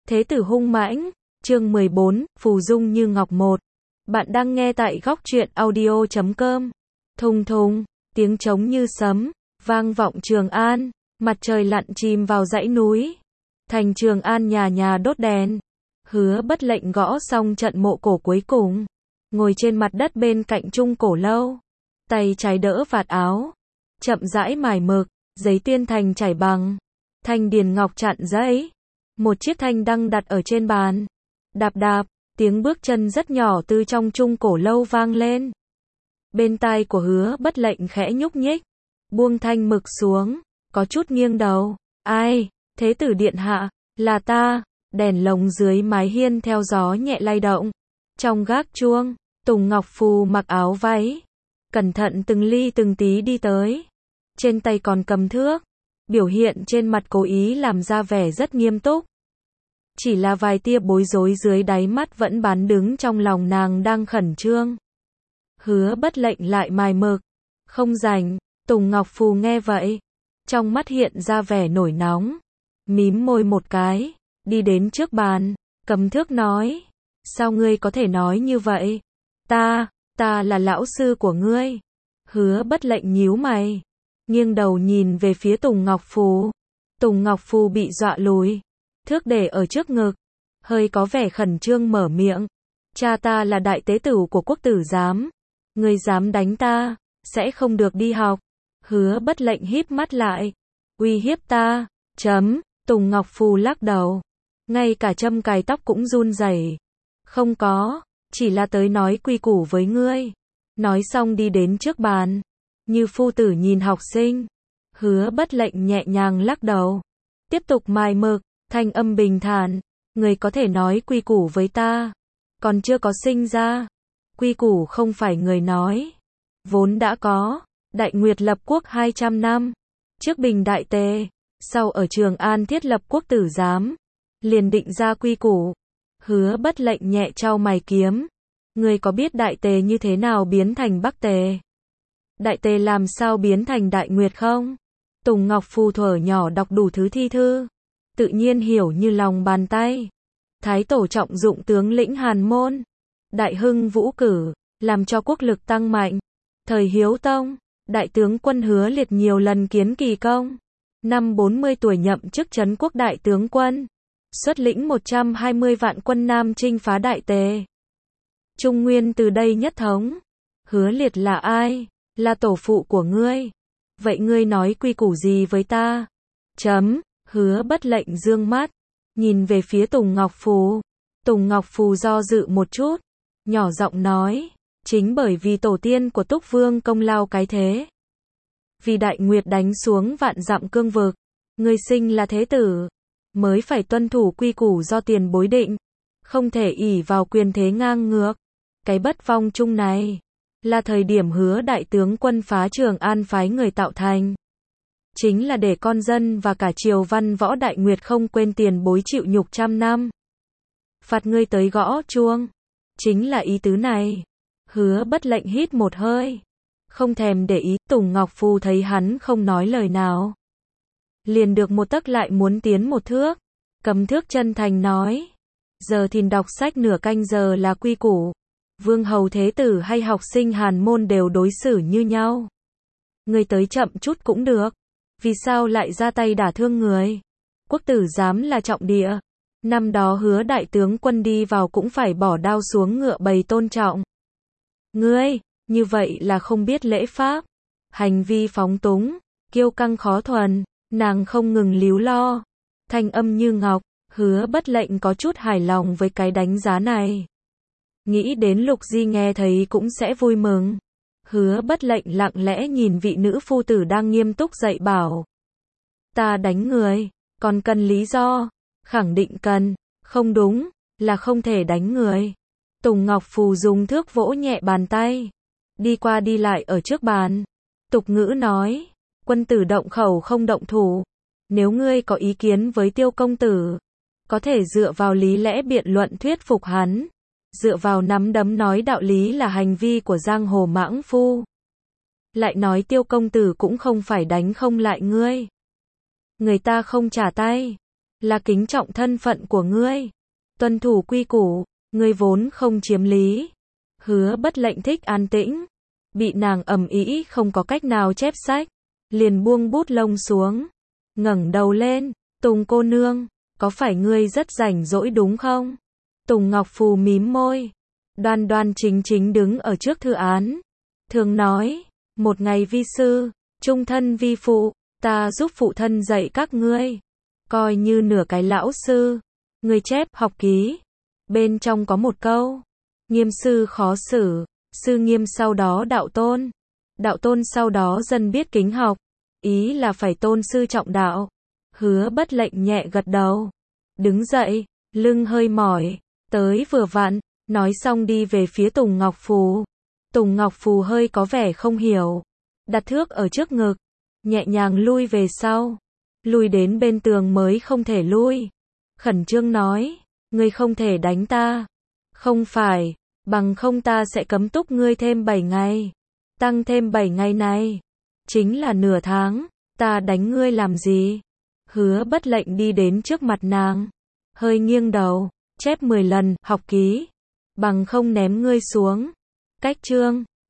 Thế tử hung mãnh, chương 14, phù dung như ngọc một. Bạn đang nghe tại góc truyện audio.com. Thùng thùng, tiếng trống như sấm, vang vọng Trường An, mặt trời lặn chìm vào dãy núi. Thành Trường An nhà nhà đốt đèn. Hứa Bất Lệnh gõ xong trận mộ cổ cuối cùng, ngồi trên mặt đất bên cạnh Trung Cổ Lâu, tay trái đỡ vạt áo, chậm rãi mài mực, giấy tuyên thành trải bằng, thanh điền ngọc chặn giấy. Một chiếc thanh đăng đặt ở trên bàn. Đạp đạp, tiếng bước chân rất nhỏ từ trong Trung Cổ Lâu vang lên. Bên tai của Hứa Bất Lệnh khẽ nhúc nhích, buông thanh mực xuống, có chút nghiêng đầu. Ai, thế tử điện hạ, là ta. Đèn lồng dưới mái hiên theo gió nhẹ lay động. Trong gác chuông, Tùng Ngọc Phù mặc áo váy, cẩn thận từng ly từng tí đi tới. Trên tay còn cầm thước, biểu hiện trên mặt cố ý làm ra vẻ rất nghiêm túc. Chỉ là vài tia bối rối dưới đáy mắt vẫn bán đứng trong lòng nàng đang khẩn trương. Hứa Bất Lệnh lại mài mực. Không rảnh. Tùng Ngọc Phù nghe vậy, trong mắt hiện ra vẻ nổi nóng, mím môi một cái, đi đến trước bàn, cầm thước nói. Sao ngươi có thể nói như vậy? Ta là lão sư của ngươi. Hứa Bất Lệnh nhíu mày, nghiêng đầu nhìn về phía Tùng Ngọc Phù. Tùng Ngọc Phù bị dọa lùi, thước để ở trước ngực, hơi có vẻ khẩn trương mở miệng. Cha ta là đại tế tử của quốc tử giám. Ngươi dám đánh ta, sẽ không được đi học. Hứa Bất Lệnh híp mắt lại. Uy hiếp ta? Tùng Ngọc Phù lắc đầu. Ngay cả châm cài tóc cũng run rẩy. Không có, chỉ là tới nói quy củ với ngươi. Nói xong đi đến trước bàn, như phu tử nhìn học sinh. Hứa Bất Lệnh nhẹ nhàng lắc đầu, tiếp tục mài mực, thanh âm bình thản. Ngươi có thể nói quy củ với ta, còn chưa có sinh ra. Quy củ không phải người nói, vốn đã có. Đại Nguyệt lập quốc 200 năm, trước Bình Đại Tề, sau ở Trường An thiết lập quốc tử giám, liền định ra quy củ. Hứa Bất Lệnh nhẹ chau mày kiếm. Ngươi có biết Đại Tề như thế nào biến thành Bắc Tề? Đại Tề làm sao biến thành Đại Nguyệt không? Tùng Ngọc Phù thuở nhỏ đọc đủ thứ thi thư, tự nhiên hiểu như lòng bàn tay. Thái tổ trọng dụng tướng lĩnh Hàn Môn, đại hưng vũ cử, làm cho quốc lực tăng mạnh. Thời Hiếu Tông, đại tướng quân Hứa Liệt nhiều lần kiến kỳ công. Năm 40 tuổi nhậm chức trấn quốc đại tướng quân, xuất lĩnh 120 vạn quân Nam chinh phá Đại Tề. Trung Nguyên từ đây nhất thống. Hứa Liệt là ai? Là tổ phụ của ngươi. Vậy ngươi nói quy củ gì với ta? Hứa Bất Lệnh dương mắt, nhìn về phía Tùng Ngọc Phù. Tùng Ngọc Phù do dự một chút, nhỏ giọng nói. Chính bởi vì tổ tiên của Túc Vương công lao cái thế. Vì Đại Nguyệt đánh xuống vạn dặm cương vực, ngươi sinh là thế tử, mới phải tuân thủ quy củ do tiền bối định, không thể ỷ vào quyền thế ngang ngược. Cái bất vong chung này, là thời điểm Hứa đại tướng quân phá Trường An phái người tạo thành. Chính là để con dân và cả triều văn võ Đại Nguyệt không quên tiền bối chịu nhục trăm năm. Phạt ngươi tới gõ chuông. Chính là ý tứ này. Hứa Bất Lệnh hít một hơi, không thèm để ý. Tùng Ngọc Phù thấy hắn không nói lời nào, liền được một tấc lại muốn tiến một thước, cầm thước chân thành nói. Giờ thìn đọc sách nửa canh giờ là quy củ. Vương hầu thế tử hay học sinh Hàn Môn đều đối xử như nhau. Ngươi tới chậm chút cũng được. Vì sao lại ra tay đả thương người? Quốc tử giám là trọng địa. Năm đó Hứa đại tướng quân đi vào cũng phải bỏ đao xuống ngựa bày tôn trọng. Ngươi, như vậy là không biết lễ pháp. Hành vi phóng túng, kiêu căng khó thuần. Nàng không ngừng líu lo, thanh âm như ngọc. Hứa Bất Lệnh có chút hài lòng với cái đánh giá này. Nghĩ đến Lục Di nghe thấy cũng sẽ vui mừng. Hứa Bất Lệnh lặng lẽ nhìn vị nữ phu tử đang nghiêm túc dạy bảo. Ta đánh người, còn cần lý do? Khẳng định cần. Không đúng, là không thể đánh người. Tùng Ngọc Phù dùng thước vỗ nhẹ bàn tay, đi qua đi lại ở trước bàn. Tục ngữ nói, quân tử động khẩu không động thủ. Nếu ngươi có ý kiến với Tiêu công tử, có thể dựa vào lý lẽ biện luận thuyết phục hắn. Dựa vào nắm đấm nói đạo lý là hành vi của giang hồ mãng phu. Lại nói Tiêu công tử cũng không phải đánh không lại ngươi. Người ta không trả tay, là kính trọng thân phận của ngươi, tuân thủ quy củ, ngươi vốn không chiếm lý. Hứa Bất Lệnh thích an tĩnh, bị nàng ầm ĩ không có cách nào chép sách, liền buông bút lông xuống, ngẩng đầu lên, Tùng cô nương, có phải ngươi rất rảnh rỗi đúng không? Tùng Ngọc Phù mím môi, đoan đoan chính chính đứng ở trước thư án, thường nói, một ngày vi sư, chung thân vi phụ, ta giúp phụ thân dạy các ngươi, coi như nửa cái lão sư. Ngươi chép học ký, bên trong có một câu, nghiêm sư khó xử, sư nghiêm sau đó đạo tôn sau đó dân biết kính học, ý là phải tôn sư trọng đạo. Hứa Bất Lệnh nhẹ gật đầu, đứng dậy, lưng hơi mỏi, tới vừa vặn, nói xong đi về phía Tùng Ngọc Phù. Tùng Ngọc Phù hơi có vẻ không hiểu, đặt thước ở trước ngực, nhẹ nhàng lui về sau, lui đến bên tường mới không thể lui. Khẩn trương nói, ngươi không thể đánh ta. Không phải, bằng không ta sẽ cấm túc ngươi thêm 7 ngày. Tăng thêm 7 ngày này, chính là nửa tháng, ta đánh ngươi làm gì? Hứa Bất Lệnh đi đến trước mặt nàng, hơi nghiêng đầu, chép 10 lần, học ký, bằng không ném ngươi xuống. Cách chương